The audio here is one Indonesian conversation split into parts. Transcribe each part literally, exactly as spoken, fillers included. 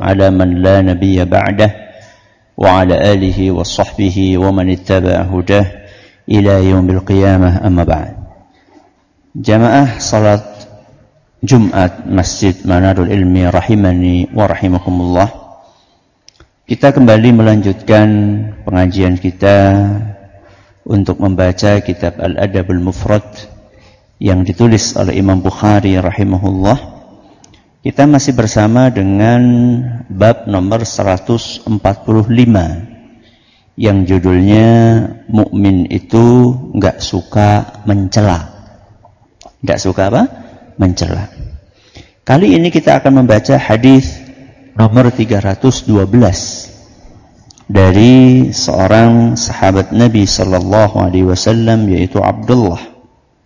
على من لا نبي بعده وعلى آله وصحبه ومن اتبع هداه إلى يوم القيامة أما بعد. Jamaah salat Jumat Masjid Manarul Ilmi rahimani wa rahimakumullah. Kita kembali melanjutkan pengajian kita untuk membaca kitab Al-Adabul Mufrad yang ditulis oleh Imam Bukhari rahimahullah. Kita masih bersama dengan bab nomor seratus empat puluh lima yang judulnya mukmin itu enggak suka mencela. Enggak suka apa? Mencela. Kali ini kita akan membaca hadis nomor tiga ratus dua belas dari seorang sahabat Nabi sallallahu alaihi wasallam yaitu Abdullah,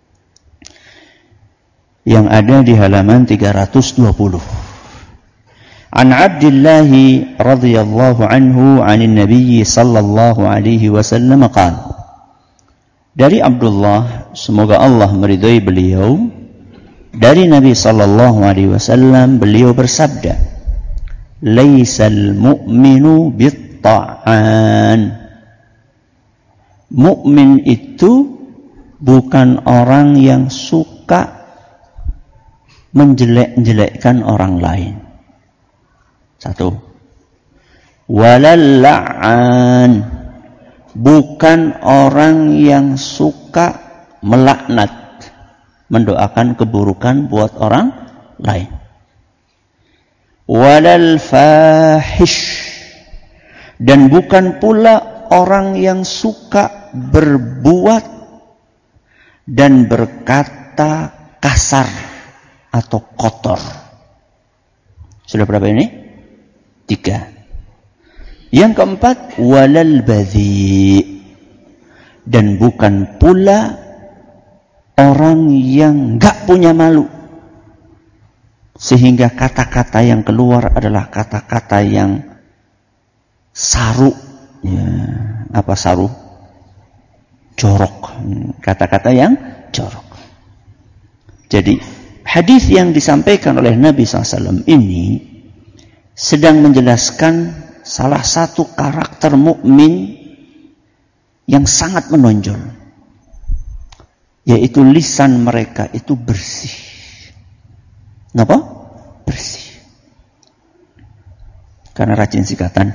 yang ada di halaman tiga ratus dua puluh. An Abdullah radhiyallahu anhu 'anil Nabi sallallahu alaihi wasallam qala. Dari Abdullah, semoga Allah meridai beliau, dari Nabi sallallahu alaihi wasallam beliau bersabda, "Laisal mu'minu bit-ta'an." Mukmin itu bukan orang yang suka menjelek-jelekkan orang lain. Satu. Walal la'an, bukan orang yang suka melaknat, mendoakan keburukan buat orang lain. Walal fahish, dan bukan pula orang yang suka berbuat dan berkata kasar atau kotor. Sudah berapa ini? Tiga. Yang keempat, walal badhi, dan bukan pula orang yang enggak punya malu, sehingga kata-kata yang keluar adalah kata-kata yang saru. Ya, apa saru? Jorok. Kata-kata yang jorok. Jadi hadis yang disampaikan oleh Nabi shallallahu alaihi wasallam ini sedang menjelaskan salah satu karakter mukmin yang sangat menonjol, yaitu lisan mereka itu bersih. Kenapa? Bersih. Karena rajin sikatan.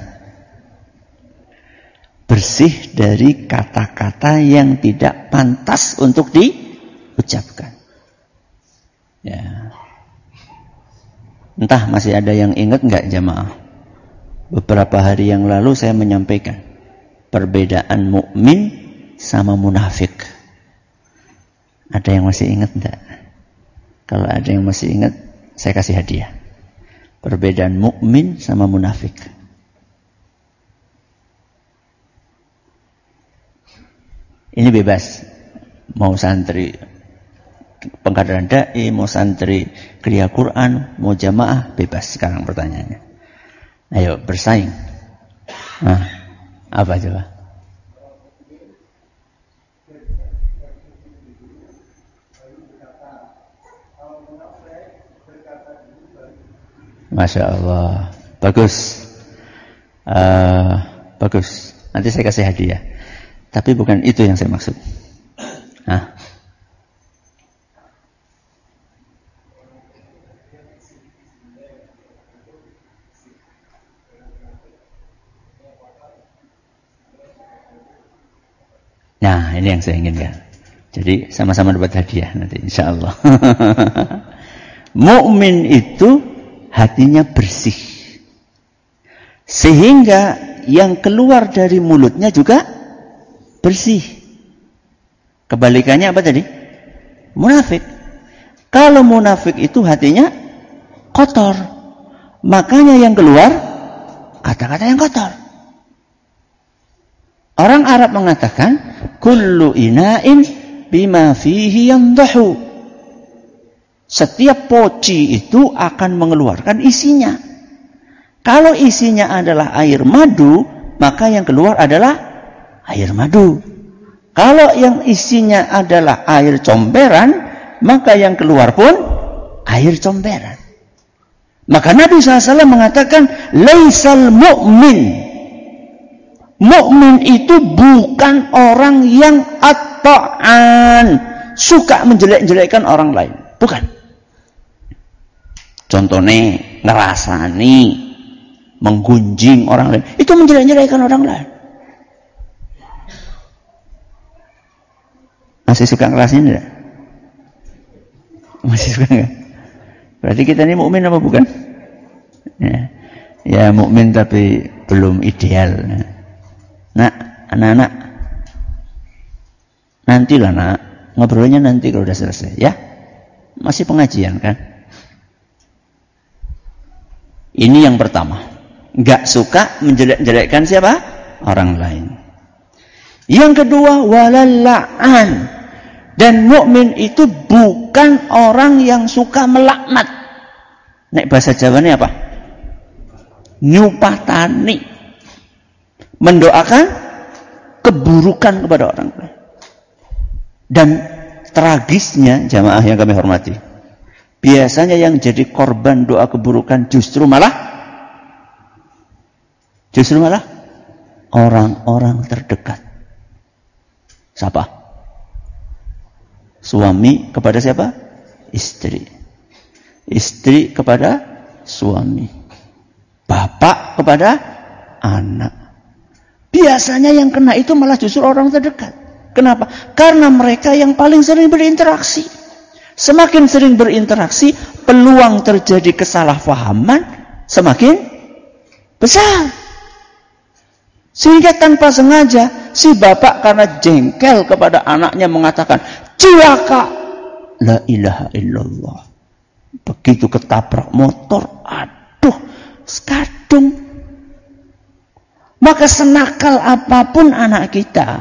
Bersih dari kata-kata yang tidak pantas untuk diucapkan. Ya. Entah masih ada yang ingat enggak jamaah? Beberapa hari yang lalu saya menyampaikan perbedaan mukmin sama munafik. Ada yang masih ingat enggak? Kalau ada yang masih ingat, saya kasih hadiah. Perbedaan mukmin sama munafik. Ini bebas. Mau santri pengkaderan dai, mau santri kriya Quran, mau jamaah, bebas sekarang pertanyaannya. Ayo bersaing. Nah, apa coba? Masya Allah, bagus, uh, bagus. Nanti saya kasih hadiah. Tapi bukan itu yang saya maksud. Nah. Nah, ini yang saya inginkan. Jadi sama-sama dapat hadiah nanti insya Allah. Mukmin itu hatinya bersih, sehingga yang keluar dari mulutnya juga bersih. Kebalikannya apa tadi? Munafik. Kalau munafik itu hatinya kotor, makanya yang keluar kata-kata yang kotor. Orang Arab mengatakan kullu ina'in bima fihi yandahu. Setiap poci itu akan mengeluarkan isinya. Kalau isinya adalah air madu, maka yang keluar adalah air madu. Kalau yang isinya adalah air comberan, maka yang keluar pun air comberan. Maka Nabi shallallahu alaihi wasallam mengatakan, laisal mu'min. Mu'min itu bukan orang yang at-ta'an, suka menjelek-jelekkan orang lain. Bukan. Contohnya, ngerasani, menggunjing orang lain. Itu menjelek-jelekkan orang lain. Masih suka ngerasain enggak? Masih suka enggak? Berarti kita ini mukmin apa bukan? Ya, ya mukmin tapi belum ideal. Nak, anak-anak, nantilah nak, ngobrolnya nanti kalau udah selesai, ya. Masih pengajian kan? Ini yang pertama. Enggak suka menjelek-jelekkan siapa? Orang lain. Yang kedua, walal la'an. Dan mukmin itu bukan orang yang suka melaknat. Nek bahasa Jawanya apa? Nyupatani. Mendoakan keburukan kepada orang lain. Dan tragisnya jamaah yang kami hormati, biasanya yang jadi korban doa keburukan justru malah justru malah orang-orang terdekat. Siapa? Suami kepada siapa? Istri. Istri kepada suami. Bapak kepada anak. Biasanya yang kena itu malah justru orang terdekat. Kenapa? Karena mereka yang paling sering berinteraksi. Semakin sering berinteraksi, peluang terjadi kesalahpahaman semakin besar. Sehingga tanpa sengaja, si bapak karena jengkel kepada anaknya mengatakan, cilaka, la ilaha illallah. Begitu ketabrak motor, aduh, skadung. Maka senakal apapun anak kita,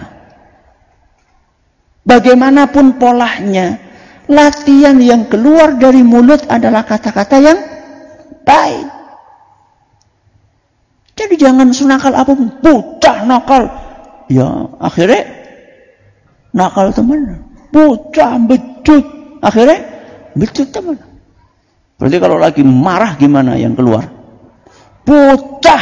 bagaimanapun polanya, latihan yang keluar dari mulut adalah kata-kata yang baik. Jadi jangan senakal apapun, bocah nakal. Ya, akhirnya nakal teman. Bocah becut, akhirnya becut teman. Berarti kalau lagi marah gimana yang keluar? Bocah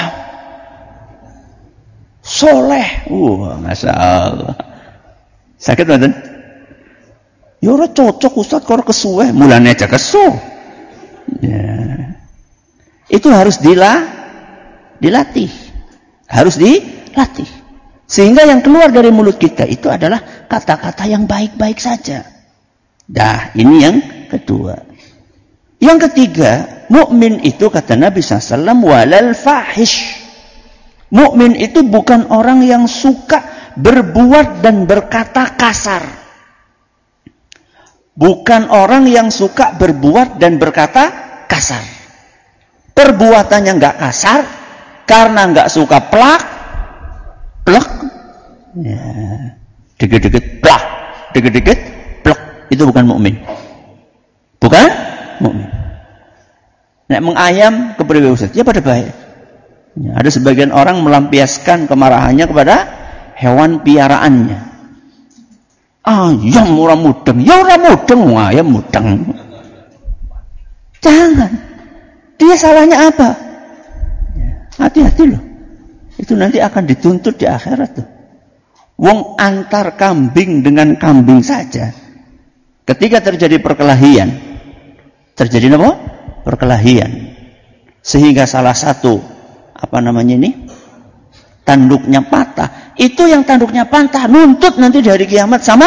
soleh. Wah, masya Allah. Sakit badan? Ya ora cocok Ustaz kalau kesuwe, mulane aja kesu. Ya. Itu harus dilah, dilatih. Harus dilatih. Sehingga yang keluar dari mulut kita itu adalah kata-kata yang baik-baik saja. Dah, ini yang kedua. Yang ketiga, mukmin itu kata Nabi shallallahu alaihi wasallam walal fahish. Mukmin itu bukan orang yang suka berbuat dan berkata kasar. Bukan orang yang suka berbuat dan berkata kasar. Perbuatannya enggak kasar karena enggak suka plak, plak, ya, dikit-dikit plak, dikit-dikit plak. Itu bukan mukmin. Bukan mukmin. Nek mengayam kepriwe Ustaz? Ya pada baik. Ya, ada sebagian orang melampiaskan kemarahannya kepada hewan piaraannya. Ayam ora mudeng, ya ora mudeng, ayam mudeng. Jangan. Dia salahnya apa? Hati-hati loh. Itu nanti akan dituntut di akhirat tuh. Wong antar kambing dengan kambing saja. Ketika terjadi perkelahian, terjadi apa? Perkelahian. Sehingga salah satu apa namanya ini? Tanduknya patah. Itu yang tanduknya patah nuntut nanti di hari kiamat sama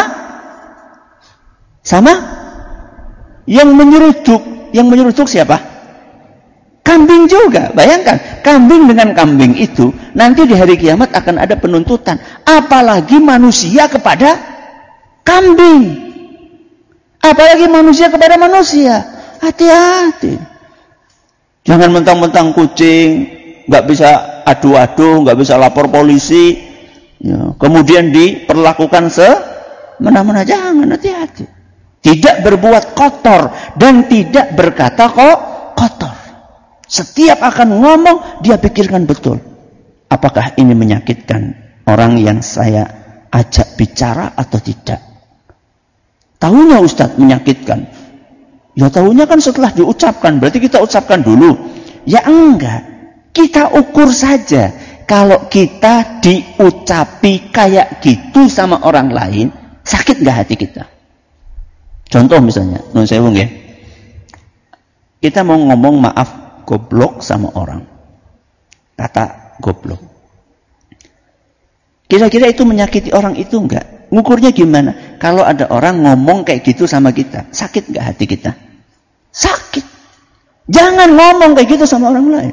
sama yang menyeruduk. Yang menyeruduk siapa? Kambing juga. Bayangkan, kambing dengan kambing itu nanti di hari kiamat akan ada penuntutan. Apalagi manusia kepada kambing. Apalagi manusia kepada manusia. Hati-hati. Jangan mentang-mentang kucing nggak bisa adu-adu, nggak bisa lapor polisi, ya, kemudian diperlakukan semena-mena. Jangan, hati-hati. Tidak berbuat kotor dan tidak berkata kok kotor. Setiap akan ngomong dia pikirkan betul. Apakah ini menyakitkan orang yang saya ajak bicara atau tidak? Tahunya Ustaz menyakitkan. Ya tahunya kan setelah diucapkan, berarti kita ucapkan dulu. Ya enggak, kita ukur saja. Kalau kita diucapi kayak gitu sama orang lain, sakit enggak hati kita? Contoh misalnya, nun sewu nggih. Kita mau ngomong maaf goblok sama orang. Kata goblok. Kira-kira itu menyakiti orang itu enggak? Ngukurnya gimana? Kalau ada orang ngomong kayak gitu sama kita, sakit enggak hati kita? Sakit. Jangan ngomong kayak gitu sama orang lain.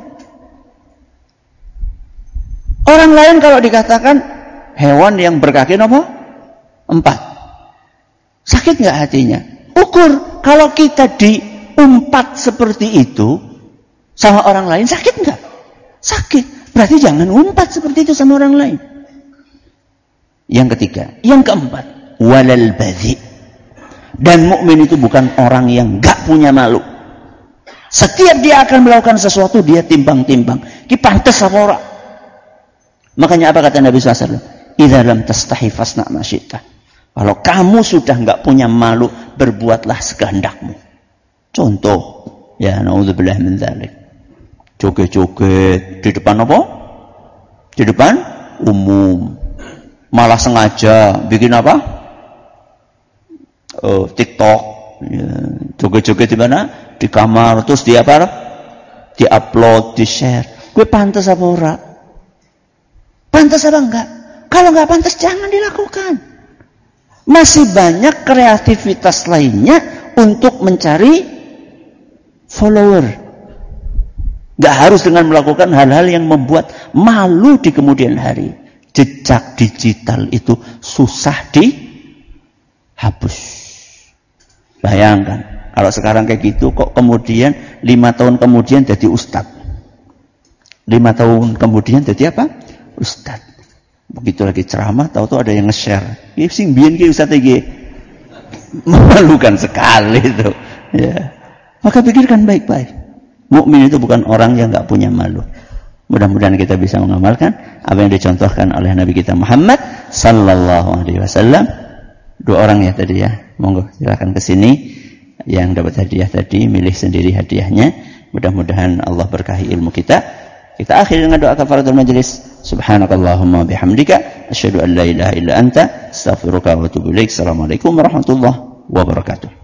Orang lain kalau dikatakan hewan yang berkaki apa? Empat. Sakit enggak hatinya? Ukur. Kalau kita diumpat seperti itu sama orang lain, sakit enggak? Sakit. Berarti jangan umpat seperti itu sama orang lain. Yang ketiga, yang keempat, walal badhi. Dan mukmin itu bukan orang yang enggak punya malu. Setiap dia akan melakukan sesuatu, dia timbang-timbang. Ki pantes apa ora? Makanya apa kata Nabi shallallahu alaihi wasallam? Idza lam tastahi fasna ma syi'ta. Kalau kamu sudah enggak punya malu, berbuatlah sekehendakmu. Contoh, ya naudzubillah min dzalik. Joget-joget di depan apa? Di depan umum. Malah sengaja bikin apa? Oh, TikTok. Ya, joget-joget di mana? Di kamar, terus di apa? Di-upload, di-share. Gue pantas apa ora? Pantas apa enggak? Kalau enggak pantas jangan dilakukan. Masih banyak kreativitas lainnya untuk mencari follower. Enggak harus dengan melakukan hal-hal yang membuat malu di kemudian hari. Jejak digital itu susah dihapus. Bayangkan, kalau sekarang kayak gitu, kok kemudian lima tahun kemudian jadi ustadz. Lima tahun kemudian jadi apa? Ustadz. Begitu lagi ceramah, tahu-tahu ada yang nge-share. Ini sing biyen ki ustadz iki. Memalukan sekali itu. Ya. Maka pikirkan baik-baik. Mukmin itu bukan orang yang enggak punya malu. Mudah-mudahan kita bisa mengamalkan apa yang dicontohkan oleh Nabi kita Muhammad sallallahu alaihi wasallam. Dua orang ya tadi ya. Monggo silakan ke sini yang dapat hadiah tadi, milih sendiri hadiahnya. Mudah-mudahan Allah berkahi ilmu kita. Kita akhiri dengan doa kafaratul majelis. Subhanakallahumma bihamdika asyhadu an la ilaha illa anta astaghfiruka wa atubu ilaik. Assalamualaikum warahmatullahi wabarakatuh.